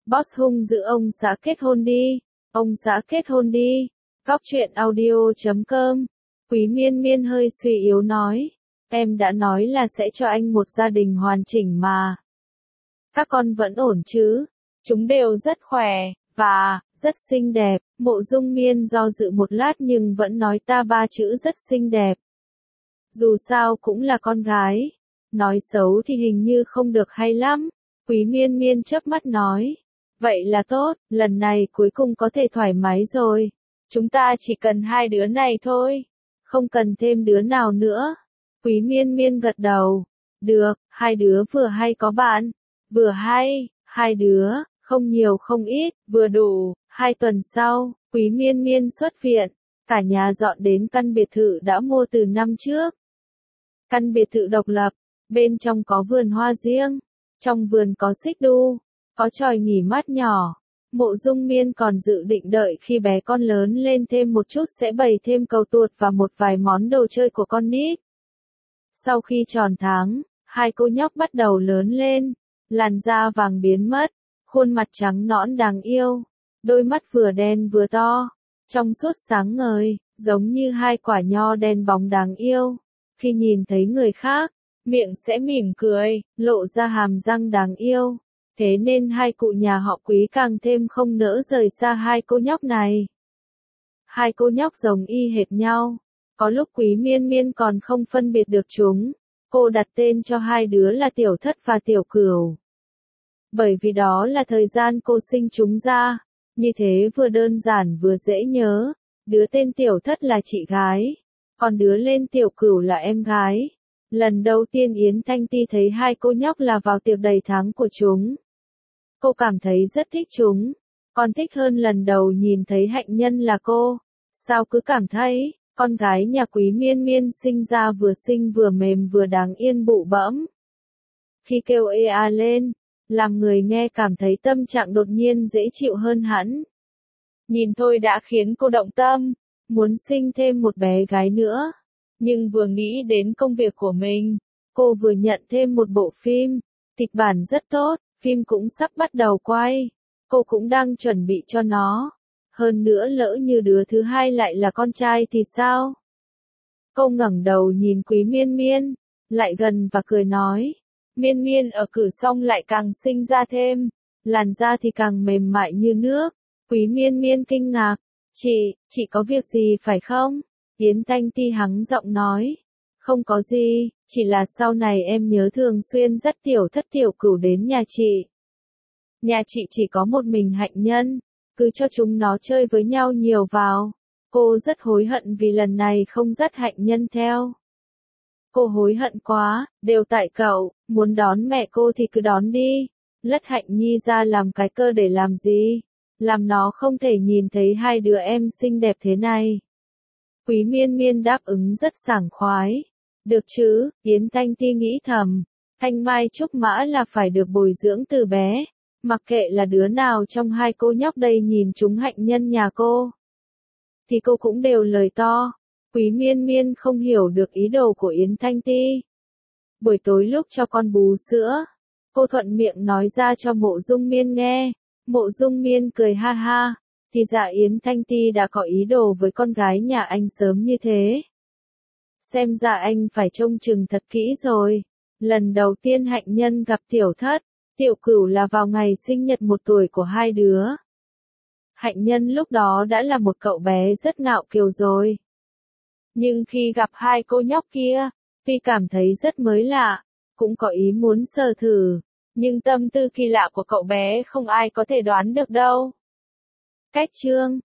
Boss hung dữ ông xã kết hôn đi. Ông xã kết hôn đi. Góc truyện audio.com. Quý Miên Miên hơi suy yếu nói. Em đã nói là sẽ cho anh một gia đình hoàn chỉnh mà. Các con vẫn ổn chứ? Chúng đều rất khỏe, và, rất xinh đẹp. Mộ Dung Miên do dự một lát nhưng vẫn nói ta ba chữ rất xinh đẹp. Dù sao cũng là con gái. Nói xấu thì hình như không được hay lắm. Quý Miên Miên chớp mắt nói. Vậy là tốt, lần này cuối cùng có thể thoải mái rồi. Chúng ta chỉ cần hai đứa này thôi. Không cần thêm đứa nào nữa. Quý Miên Miên gật đầu. Được, hai đứa vừa hay có bạn. Vừa hay, hai đứa, không nhiều không ít, vừa đủ. 2 tuần sau, Quý Miên Miên xuất viện. Cả nhà dọn đến căn biệt thự đã mua từ năm trước. Căn biệt thự độc lập, bên trong có vườn hoa riêng. Trong vườn có xích đu, có chòi nghỉ mát nhỏ. Mộ Dung Miên còn dự định đợi khi bé con lớn lên thêm một chút sẽ bày thêm cầu tuột và một vài món đồ chơi của con nít. Sau khi tròn tháng, hai cô nhóc bắt đầu lớn lên, làn da vàng biến mất, khuôn mặt trắng nõn đáng yêu, đôi mắt vừa đen vừa to, trong suốt sáng ngời, giống như hai quả nho đen bóng đáng yêu. Khi nhìn thấy người khác, miệng sẽ mỉm cười, lộ ra hàm răng đáng yêu. Thế nên hai cụ nhà họ Quý càng thêm không nỡ rời xa hai cô nhóc này. Hai cô nhóc giống y hệt nhau. Có lúc Quý Miên Miên còn không phân biệt được chúng. Cô đặt tên cho hai đứa là Tiểu Thất và Tiểu Cửu. Bởi vì đó là thời gian cô sinh chúng ra. Như thế vừa đơn giản vừa dễ nhớ. Đứa tên Tiểu Thất là chị gái. Còn đứa lên Tiểu Cửu là em gái. Lần đầu tiên Yến Thanh Ti thấy hai cô nhóc là vào tiệc đầy tháng của chúng. Cô cảm thấy rất thích chúng. Còn thích hơn lần đầu nhìn thấy Hạnh Nhân là cô. Sao cứ cảm thấy, con gái nhà Quý Miên Miên sinh ra vừa xinh vừa mềm vừa đáng yên bụ bẫm. Khi kêu ê a lên, làm người nghe cảm thấy tâm trạng đột nhiên dễ chịu hơn hẳn. Nhìn thôi đã khiến cô động tâm, muốn sinh thêm một bé gái nữa. Nhưng vừa nghĩ đến công việc của mình, cô vừa nhận thêm một bộ phim, kịch bản rất tốt, phim cũng sắp bắt đầu quay, cô cũng đang chuẩn bị cho nó. Hơn nữa lỡ như đứa thứ hai lại là con trai thì sao? Cô ngẩng đầu nhìn Quý Miên Miên, lại gần và cười nói. Miên Miên ở cử xong lại càng sinh ra thêm, làn da thì càng mềm mại như nước. Quý Miên Miên kinh ngạc. Chị có việc gì phải không? Yến Thanh Ti hắng giọng nói. Không có gì, chỉ là sau này em nhớ thường xuyên dắt Tiểu Thất Tiểu Cửu đến nhà chị. Nhà chị chỉ có một mình Hạnh Nhân, cứ cho chúng nó chơi với nhau nhiều vào. Cô rất hối hận vì lần này không dắt Hạnh Nhân theo. Cô hối hận quá, đều tại cậu, muốn đón mẹ cô thì cứ đón đi. Lất Hạnh Nhi ra làm cái cơ để làm gì? Làm nó không thể nhìn thấy hai đứa em xinh đẹp thế này. Quý Miên Miên đáp ứng rất sảng khoái. Được chứ, Yến Thanh Ti nghĩ thầm. Thanh Mai Trúc Mã là phải được bồi dưỡng từ bé. Mặc kệ là đứa nào trong hai cô nhóc đây nhìn chúng Hạnh Nhân nhà cô, thì cô cũng đều lời to. Quý Miên Miên không hiểu được ý đồ của Yến Thanh Ti. Buổi tối lúc cho con bú sữa, cô thuận miệng nói ra cho Mộ Dung Miên nghe. Mộ Dung Miên cười ha ha. Thì dạ Yến Thanh Ti đã có ý đồ với con gái nhà anh sớm như thế. Xem ra anh phải trông chừng thật kỹ rồi. Lần đầu tiên Hạnh Nhân gặp Tiểu Thất, Tiểu Cửu là vào ngày sinh nhật 1 tuổi của hai đứa. Hạnh Nhân lúc đó đã là một cậu bé rất ngạo kiều rồi. Nhưng khi gặp hai cô nhóc kia, tuy cảm thấy rất mới lạ, cũng có ý muốn sờ thử, nhưng tâm tư kỳ lạ của cậu bé không ai có thể đoán được đâu. Cách chương